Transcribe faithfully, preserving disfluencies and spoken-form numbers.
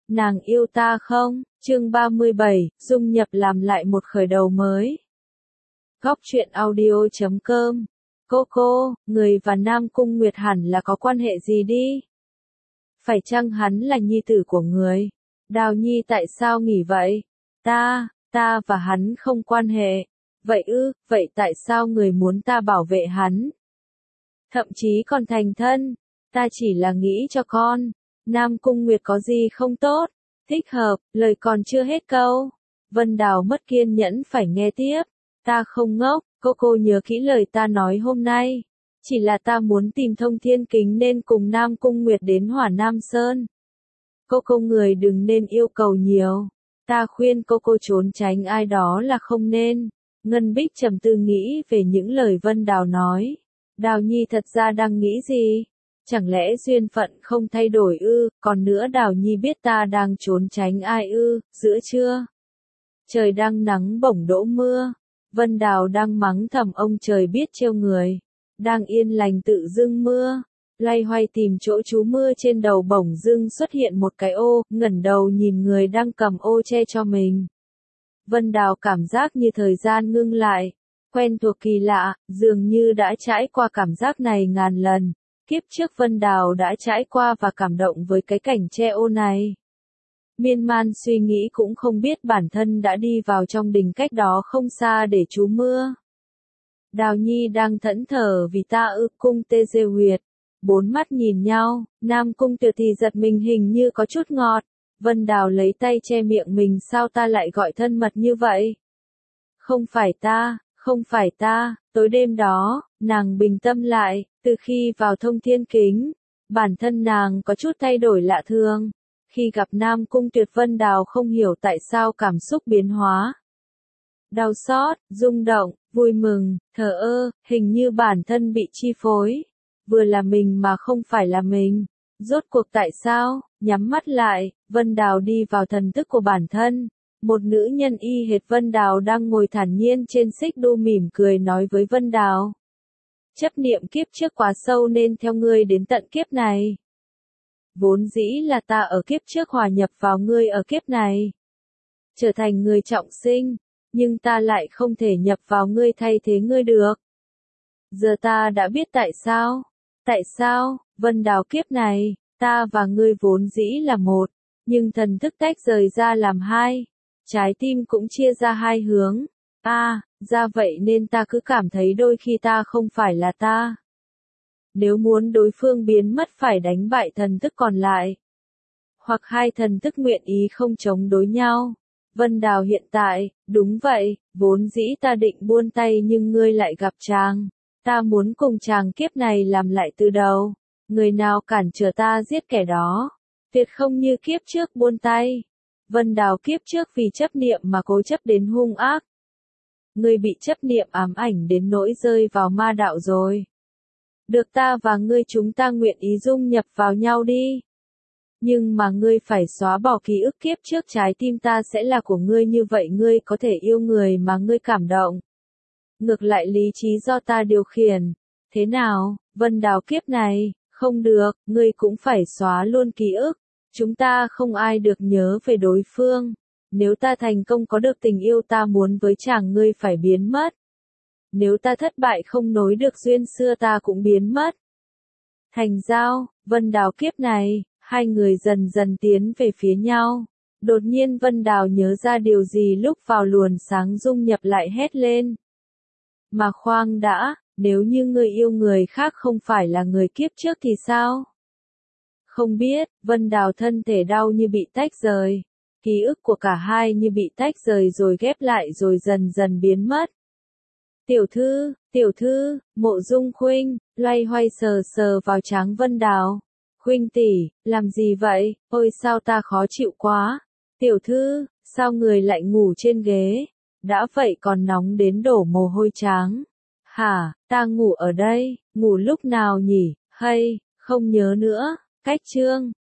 nàng yêu ta không? Chương ba mươi bảy, dung nhập làm lại một khởi đầu mới. Góc truyện audio chấm com. Cô cô, người và Nam Cung Nguyệt hẳn là có quan hệ gì đi? Phải chăng hắn là nhi tử của người? Đào Nhi tại sao nghỉ vậy? Ta, ta và hắn không quan hệ. Vậy ư, vậy tại sao người muốn ta bảo vệ hắn? Thậm chí còn thành thân. Ta chỉ là nghĩ cho con. Nam Cung Nguyệt có gì không tốt? Thích hợp, lời còn chưa hết câu. Vân Đào mất kiên nhẫn phải nghe tiếp. Ta không ngốc, cô cô nhớ kỹ lời ta nói hôm nay. Chỉ là ta muốn tìm Thông Thiên Kính nên cùng Nam Cung Nguyệt đến Hỏa Nam Sơn. Cô cô người đừng nên yêu cầu nhiều. Ta khuyên cô cô trốn tránh ai đó là không nên. Ngân Bích trầm tư nghĩ về những lời Vân Đào nói. Đào Nhi thật ra đang nghĩ gì? Chẳng lẽ duyên phận không thay đổi ư? Còn nữa Đào Nhi biết ta đang trốn tránh ai ư? Giữa trưa, trời đang nắng bỗng đổ mưa. Vân Đào đang mắng thầm ông trời biết trêu người. Đang yên lành tự dưng mưa. Loay hoay tìm chỗ trú mưa trên đầu bỗng dưng xuất hiện một cái ô, ngẩng đầu nhìn người đang cầm ô che cho mình. Vân Đào cảm giác như thời gian ngưng lại. Quen thuộc kỳ lạ, dường như đã trải qua cảm giác này ngàn lần. Kiếp trước Vân Đào đã trải qua và cảm động với cái cảnh che ô này. Miên man suy nghĩ cũng không biết bản thân đã đi vào trong đình cách đó không xa để trú mưa. Đào Nhi đang thẫn thờ vì ta ư? Cung Tê Dê huyệt. Bốn mắt nhìn nhau, Nam Cung Tuyệt thì giật mình hình như có chút ngọt. Vân Đào lấy tay che miệng mình, sao ta lại gọi thân mật như vậy? Không phải ta, không phải ta, tối đêm đó, nàng bình tâm lại, từ khi vào Thông Thiên Kính, bản thân nàng có chút thay đổi lạ thường. Khi gặp Nam Cung Tuyệt, Vân Đào không hiểu tại sao cảm xúc biến hóa. Đau xót, rung động, vui mừng, thờ ơ, hình như bản thân bị chi phối. Vừa là mình mà không phải là mình. Rốt cuộc tại sao? Nhắm mắt lại, Vân Đào đi vào thần thức của bản thân. Một nữ nhân y hệt Vân Đào đang ngồi thản nhiên trên xích đu mỉm cười nói với Vân Đào. Chấp niệm kiếp trước quá sâu nên theo ngươi đến tận kiếp này. Vốn dĩ là ta ở kiếp trước hòa nhập vào ngươi ở kiếp này. Trở thành người trọng sinh, nhưng ta lại không thể nhập vào ngươi thay thế ngươi được. Giờ ta đã biết tại sao. Tại sao, Vân Đào kiếp này, ta và ngươi vốn dĩ là một, nhưng thần thức tách rời ra làm hai. Trái tim cũng chia ra hai hướng. À, ra vậy nên ta cứ cảm thấy đôi khi ta không phải là ta. Nếu muốn đối phương biến mất phải đánh bại thần thức còn lại. Hoặc hai thần thức nguyện ý không chống đối nhau. Vân Đào hiện tại, đúng vậy, vốn dĩ ta định buông tay nhưng ngươi lại gặp chàng. Ta muốn cùng chàng kiếp này làm lại từ đầu. Người nào cản trở ta giết kẻ đó. Tuyệt không như kiếp trước buông tay. Vân Đào kiếp trước vì chấp niệm mà cố chấp đến hung ác. Ngươi bị chấp niệm ám ảnh đến nỗi rơi vào ma đạo rồi. Được ta và ngươi chúng ta nguyện ý dung nhập vào nhau đi. Nhưng mà ngươi phải xóa bỏ ký ức kiếp trước, trái tim ta sẽ là của ngươi, như vậy ngươi có thể yêu người mà ngươi cảm động. Ngược lại lý trí do ta điều khiển. Thế nào, Vân Đào kiếp này, không được, ngươi cũng phải xóa luôn ký ức. Chúng ta không ai được nhớ về đối phương. Nếu ta thành công có được tình yêu ta muốn với chàng, ngươi phải biến mất. Nếu ta thất bại không nối được duyên xưa ta cũng biến mất. Thành giao, Vân Đào kiếp này, hai người dần dần tiến về phía nhau. Đột nhiên Vân Đào nhớ ra điều gì lúc vào luồng sáng dung nhập lại hét lên. Mà khoan đã, nếu như ngươi yêu người khác không phải là người kiếp trước thì sao? Không biết, Vân Đào thân thể đau như bị tách rời. Ký ức của cả hai như bị tách rời rồi ghép lại rồi dần dần biến mất. Tiểu thư, tiểu thư, Mộ Dung Khuynh, loay hoay sờ sờ vào trán Vân Đào. Khuynh tỷ, làm gì vậy? Ôi sao ta khó chịu quá. Tiểu thư, sao người lại ngủ trên ghế? Đã vậy còn nóng đến đổ mồ hôi tráng. Hả, ta ngủ ở đây, ngủ lúc nào nhỉ? Hay, không nhớ nữa. Cách chương.